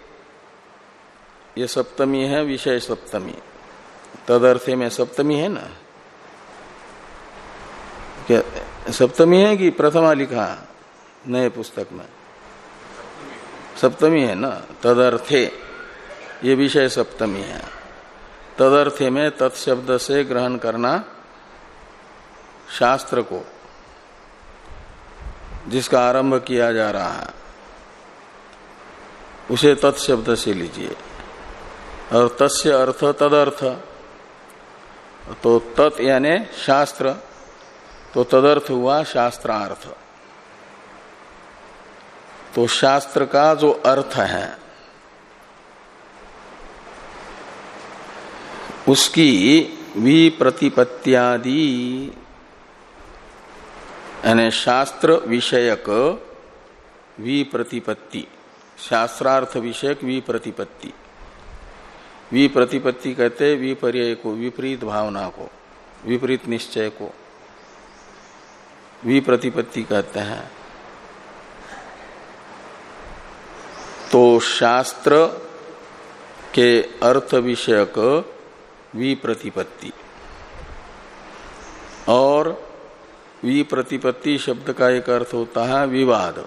ये सप्तमी है, विषय सप्तमी। तदर्थे में सप्तमी है ना, क्या सप्तमी है कि प्रथमा लिखा नए पुस्तक में? सप्तमी है ना। तदर्थे ये विषय सप्तमी है। तदर्थे में तत्शब्द से ग्रहण करना शास्त्र को जिसका आरंभ किया जा रहा है उसे तत्शब्द से लीजिए। और तस्य अर्थ तदर्थ, तो तत् यानी शास्त्र, तो तदर्थ हुआ शास्त्रार्थ। तो शास्त्र का जो अर्थ है उसकी विप्रतिपत्त्यादि यानी शास्त्र विषयक विप्रतिपत्ति, शास्त्रार्थ विषयक विप्रतिपत्ति। विप्रतिपत्ति कहते विपर्यय को, विपरीत भावना को, विपरीत निश्चय को विप्रतिपत्ति कहते हैं। तो शास्त्र के अर्थ विषयक विप्रतिपत्ति, और विप्रतिपत्ति शब्द का एक अर्थ होता है विवाद,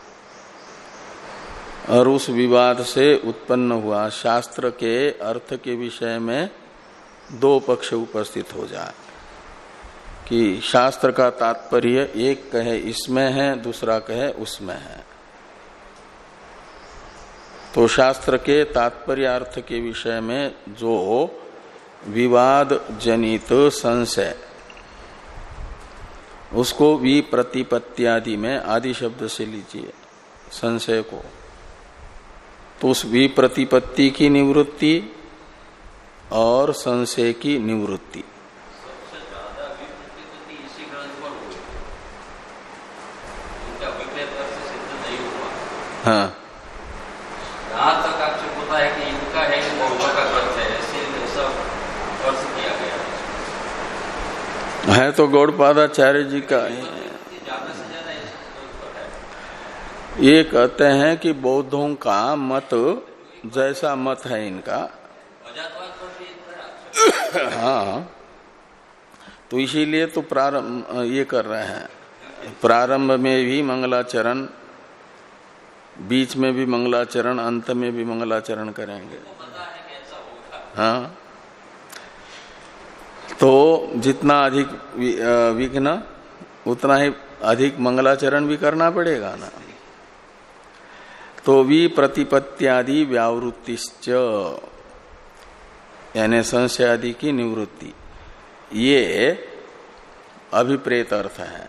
और उस विवाद से उत्पन्न हुआ शास्त्र के अर्थ के विषय में दो पक्ष उपस्थित हो जाए कि शास्त्र का तात्पर्य एक कहे इसमें है, दूसरा कहे उसमें है। तो शास्त्र के तात्पर्य अर्थ के विषय में जो विवाद जनित संशय, उसको विप्रतिपत्त्यादि में आदि शब्द से लीजिए संशय को। तो उस विप्रतिपत्ति की निवृत्ति और संशय की निवृत्ति सबसे ज्यादा विप्रतिपत्ति इसी ग्रंथ पर हुई, उनका विपरीत अर्थ सिद्ध नहीं हुआ। हाँ, यहाँ तक आक्षेप होता है कि इनका है कि बहुधा का ग्रंथ है, ऐसे सब वर्ष किया गया है। तो गौड़पादाचार्य जी का ज्यादा से ज्यादा ये कहते हैं कि बौद्धों का मत जैसा मत है इनका, अजातवाद पर भी इतना आक्षेप। हाँ, तो इसीलिए तो प्रारंभ ये कर रहे हैं। प्रारंभ में भी मंगलाचरण बीच में भी मंगलाचरण, अंत में भी मंगलाचरण करेंगे। हाँ, तो जितना अधिक विघ्न उतना ही अधिक मंगलाचरण भी करना पड़ेगा ना। तो विप्रतिपत्त्यादि व्यावृत्तिश्च यानी संशय आदि की निवृत्ति, ये अभिप्रेत अर्थ है।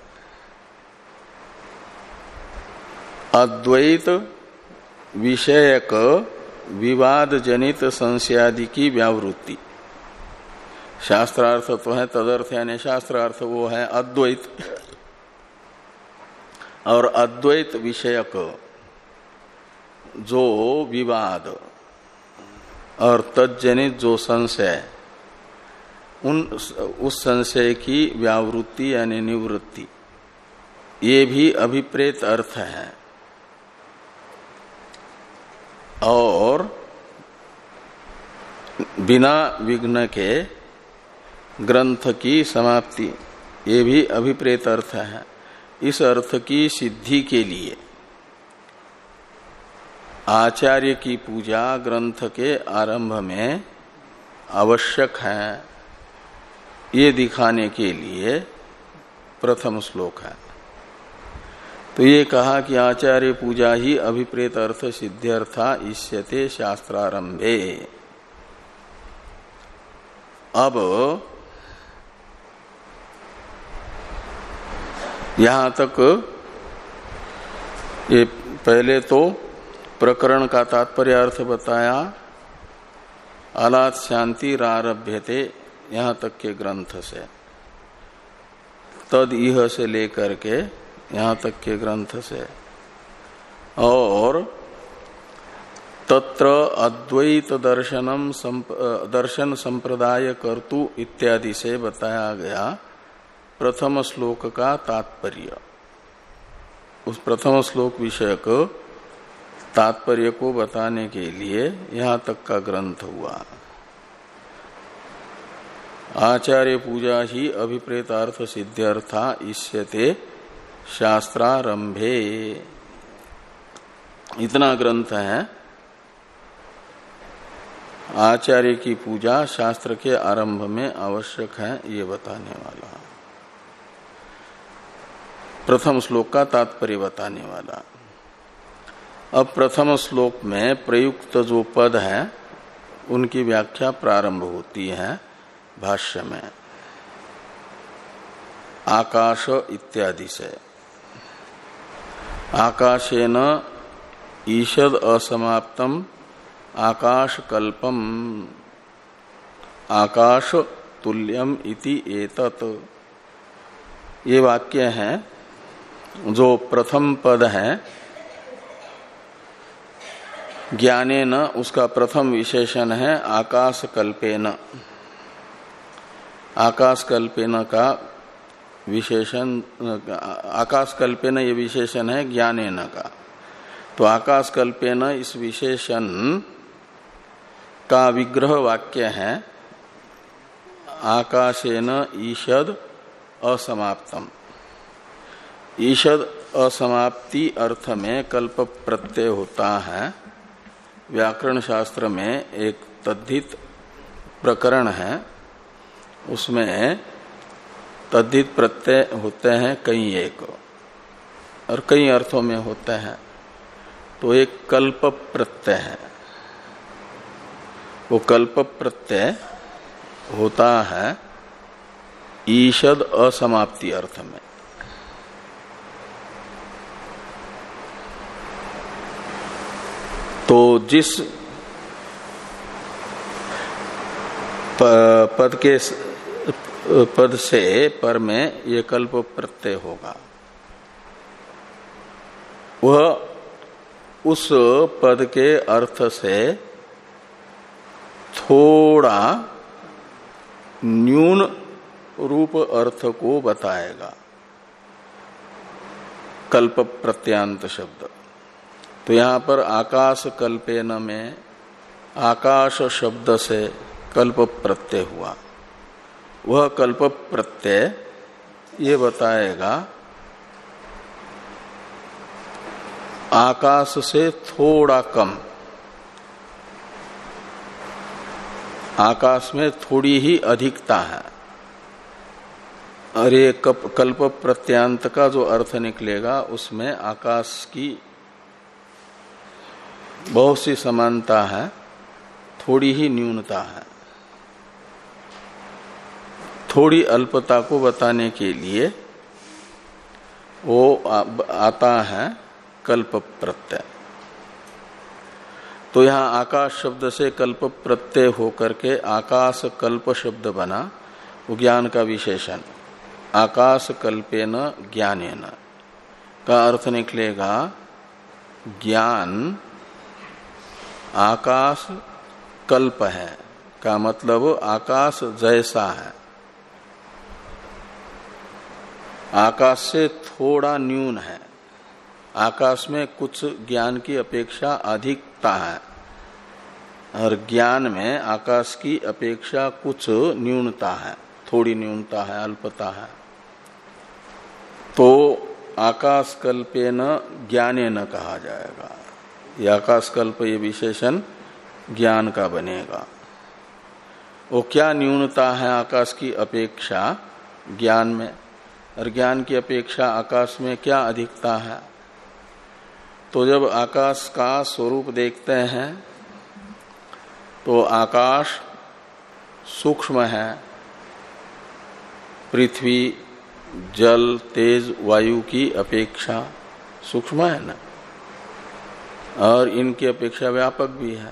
अद्वैत विषयक विवाद जनित संशयादि की व्यावृत्ति, शास्त्रार्थ तो है तदर्थ, यानी शास्त्रार्थ वो है अद्वैत, और अद्वैत विषयक जो विवाद और तज्जनित जो संशय, उन उस संशय की व्यावृत्ति यानी निवृत्ति, ये भी अभिप्रेत अर्थ है। और बिना विघ्न के ग्रंथ की समाप्ति, ये भी अभिप्रेत अर्थ है। इस अर्थ की सिद्धि के लिए आचार्य की पूजा ग्रंथ के आरंभ में आवश्यक है, ये दिखाने के लिए प्रथम श्लोक है। तो ये कहा कि आचार्य पूजा ही अभिप्रेत अर्थ सिद्ध्यर्था इष्यते शास्त्रारंभे। अब यहां तक ये पहले तो प्रकरण का तात्पर्य अर्थ बताया, अलात् शांति रारभ्यते, यहां तक के ग्रंथ से, तद इह से लेकर के यहां तक के ग्रंथ से, और तत्र अद्वैत दर्शनम संप, दर्शन संप्रदाय कर्तु इत्यादि से बताया गया प्रथम श्लोक का तात्पर्य। उस प्रथम श्लोक विषयक तात्पर्य को बताने के लिए यहां तक का ग्रंथ हुआ। आचार्य पूजा ही अभिप्रेतार्थ सिद्ध्यर्था इष्यते शास्त्रारंभे, इतना ग्रंथ है। आचार्य की पूजा शास्त्र के आरंभ में आवश्यक है, ये बताने वाला प्रथम श्लोक का तात्पर्य बताने वाला। अब प्रथम श्लोक में प्रयुक्त जो पद है उनकी व्याख्या प्रारंभ होती है भाष्य में, आकाश इत्यादि से। आकाशेन ईषद असमाप्तम आकाश कल्पम आकाश तुल्यम इति एतत्, ये वाक्य है। जो प्रथम पद है ज्ञानेन, उसका प्रथम विशेषण है आकाश कल्पेन। आकाश कल्पेन का विशेषण, आकाश कल्पेन ये विशेषण है ज्ञानेन का। तो आकाश कल्पेन इस विशेषण का विग्रह वाक्य है आकाशेन ईषद असमाप्तम। ईषद असमाप्ति अर्थ में कल्प प्रत्यय होता है। व्याकरण शास्त्र में एक तद्धित प्रकरण है, उसमें तद्धित प्रत्यय होते हैं कई एक, और कई अर्थों में होते हैं। तो एक कल्प प्रत्यय है, वो कल्प प्रत्यय होता है ईषद असमाप्ति अर्थ में। तो जिस पद के पद से पर में ये कल्प प्रत्यय होगा, वह उस पद के अर्थ से थोड़ा न्यून रूप अर्थ को बताएगा, कल्प प्रत्यांत शब्द। तो यहां पर आकाश कल्पेन में आकाश शब्द से कल्प प्रत्यय हुआ, वह कल्प प्रत्यय ये बताएगा आकाश से थोड़ा कम, आकाश में थोड़ी ही अधिकता है। और ये कल्प प्रत्यांत का जो अर्थ निकलेगा उसमें आकाश की बहुत सी समानता है, थोड़ी ही न्यूनता है। थोड़ी अल्पता को बताने के लिए वो आता है कल्प प्रत्यय। तो यहाँ आकाश शब्द से कल्प प्रत्यय होकर के आकाश कल्प शब्द बना, वो ज्ञान का विशेषण। आकाश कल्पेन ज्ञानेन का अर्थ निकलेगा ज्ञान आकाश कल्प है, का मतलब आकाश जैसा है, आकाश से थोड़ा न्यून है। आकाश में कुछ ज्ञान की अपेक्षा अधिकता है और ज्ञान में आकाश की अपेक्षा कुछ न्यूनता है, थोड़ी न्यूनता है, अल्पता है। तो आकाश कल्पेन ज्ञानेन कहा जाएगा। ये आकाश कल्प ये विशेषण ज्ञान का बनेगा। वो क्या न्यूनता है आकाश की अपेक्षा ज्ञान में, और ज्ञान की अपेक्षा आकाश में क्या अधिकता है। तो जब आकाश का स्वरूप देखते हैं तो आकाश सूक्ष्म है, पृथ्वी जल तेज वायु की अपेक्षा सूक्ष्म है ना, और इनकी अपेक्षा व्यापक भी है।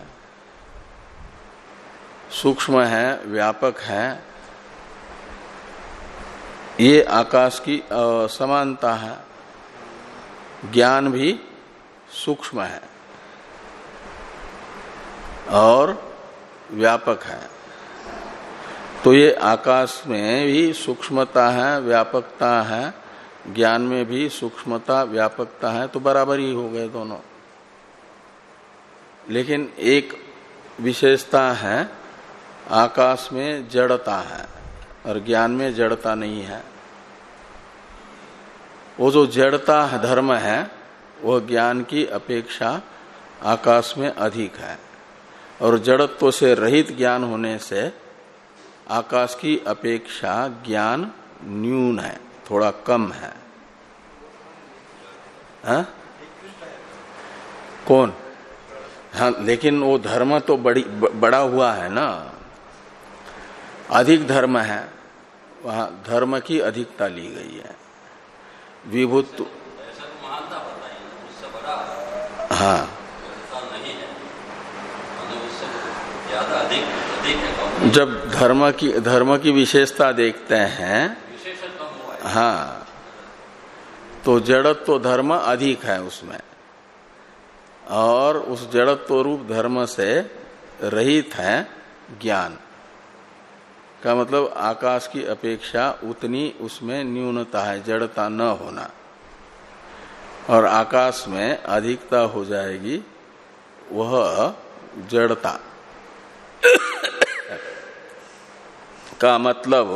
सूक्ष्म है, व्यापक है, ये आकाश की समानता है। ज्ञान भी सूक्ष्म है और व्यापक है। तो ये आकाश में भी सूक्ष्मता है, व्यापकता है, ज्ञान में भी सूक्ष्मता व्यापकता है, तो बराबर ही हो गए दोनों। लेकिन एक विशेषता है, आकाश में जड़ता है और ज्ञान में जड़ता नहीं है। वो जो जड़ता धर्म है वह ज्ञान की अपेक्षा आकाश में अधिक है, और जड़त्व से रहित ज्ञान होने से आकाश की अपेक्षा ज्ञान न्यून है, थोड़ा कम है। हा? कौन? हाँ, लेकिन वो धर्म तो बड़ी बड़ा हुआ है ना, अधिक धर्म है, वहां धर्म की अधिकता ली गई है। विभुत हाँ, जब धर्म की धर्म की विशेषता देखते हैं, हाँ, तो जड़त्व तो धर्म अधिक है उसमें, और उस जड़त्व रूप धर्म से रहित है ज्ञान का मतलब आकाश की अपेक्षा उतनी उसमें न्यूनता है, जड़ता न होना, और आकाश में अधिकता हो जाएगी वह जड़ता का मतलब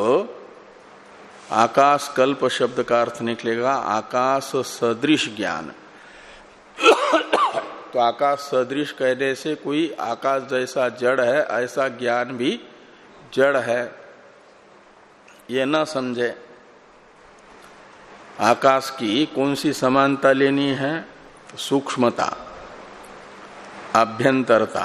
आकाश कल्प शब्द का अर्थ निकलेगा आकाश सदृश ज्ञान। तो आकाश सदृश कहने से कोई आकाश जैसा जड़ है ऐसा ज्ञान भी जड़ है, ये न समझे। आकाश की कौन सी समानता लेनी है? सूक्ष्मता, आभ्यंतरता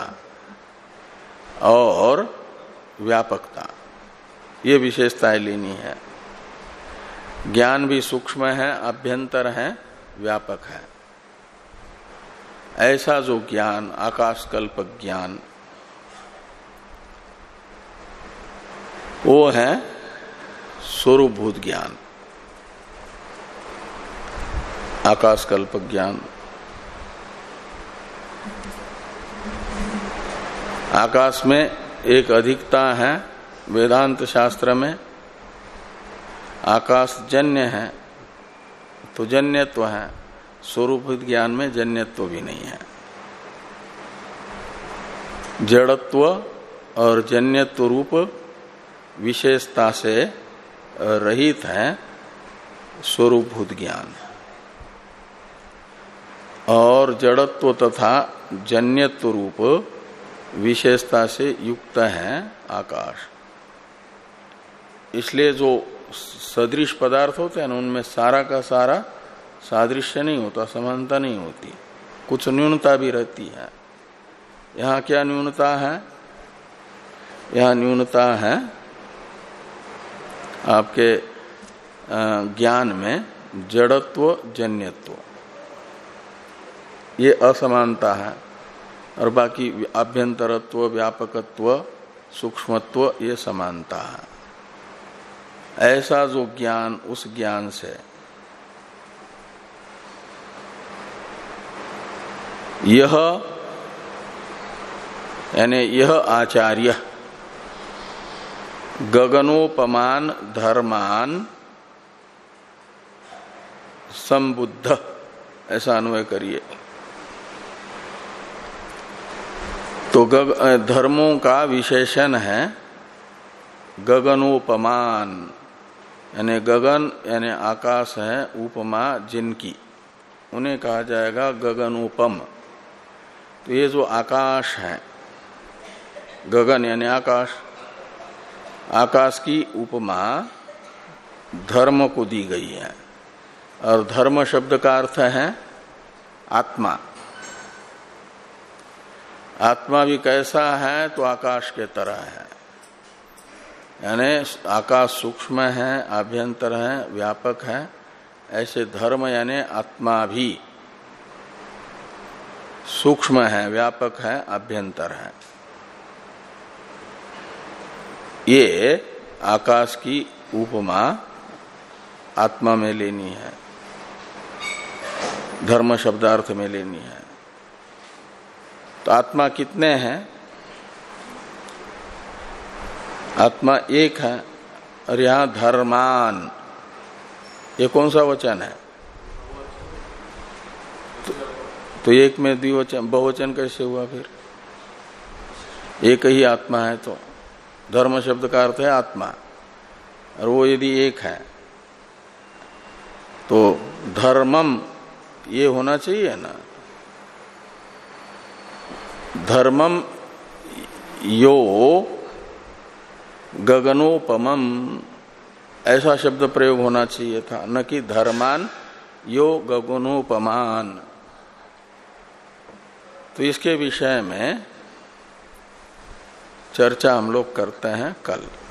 और व्यापकता, ये विशेषताएं लेनी है। ज्ञान भी सूक्ष्म है, आभ्यंतर है, व्यापक है। ऐसा जो ज्ञान आकाश कल्पक ज्ञान, वो है स्वरूपभूत ज्ञान, आकाश कल्पक ज्ञान। आकाश में एक अधिकता है वेदांत शास्त्र में, आकाश जन्य है तो जन्यत्व है, स्वरूपभूत ज्ञान में जन्यत्व भी नहीं है। जड़त्व और जन्यत्व रूप विशेषता से रहित है स्वरूपभूत ज्ञान। और जड़त्व तथा जन्यत्व रूप विशेषता से युक्त है आकाश। इसलिए जो सदृश पदार्थ होते हैं ना, उनमें सारा का सारा सादृश्य नहीं होता, समानता नहीं होती, कुछ न्यूनता भी रहती है। यहाँ क्या न्यूनता है? यहाँ न्यूनता है आपके ज्ञान में जड़त्व जन्यत्व, ये असमानता है। और बाकी आभ्यंतरत्व, व्यापकत्व, सूक्ष्मत्व ये समानता है। ऐसा जो ज्ञान, उस ज्ञान से यह यानी यह आचार्य गगनोपमान धर्मान संबुद्ध, ऐसा अन्वय करिए। तो गग धर्मों का विशेषण है गगनोपमान, यानी गगन यानी आकाश है, उपमा जिनकी, उन्हें कहा जाएगा गगनोपम। तो ये जो आकाश है, गगन यानी आकाश, आकाश की उपमा धर्म को दी गई है। और धर्म शब्द का अर्थ है आत्मा। आत्मा भी कैसा है? तो आकाश के तरह है, यानी आकाश सूक्ष्म है, आभ्यंतर है, व्यापक है। ऐसे धर्म यानी आत्मा भी सूक्ष्म है, व्यापक है, आभ्यंतर है। ये आकाश की उपमा आत्मा में लेनी है, धर्म शब्दार्थ में लेनी है। तो आत्मा कितने हैं? आत्मा एक है। और यहां धर्मान, ये कौन सा वचन है? तो, तो एक में द्विवचन, बहुवचन कैसे हुआ? फिर एक ही आत्मा है, तो धर्म शब्द का अर्थ है आत्मा, और वो यदि एक है तो धर्मम ये होना चाहिए ना, धर्मम यो गगनोपमम, ऐसा शब्द प्रयोग होना चाहिए था, न कि धर्मान यो गगनोपमान। तो इसके विषय में चर्चा हम लोग करते हैं कल।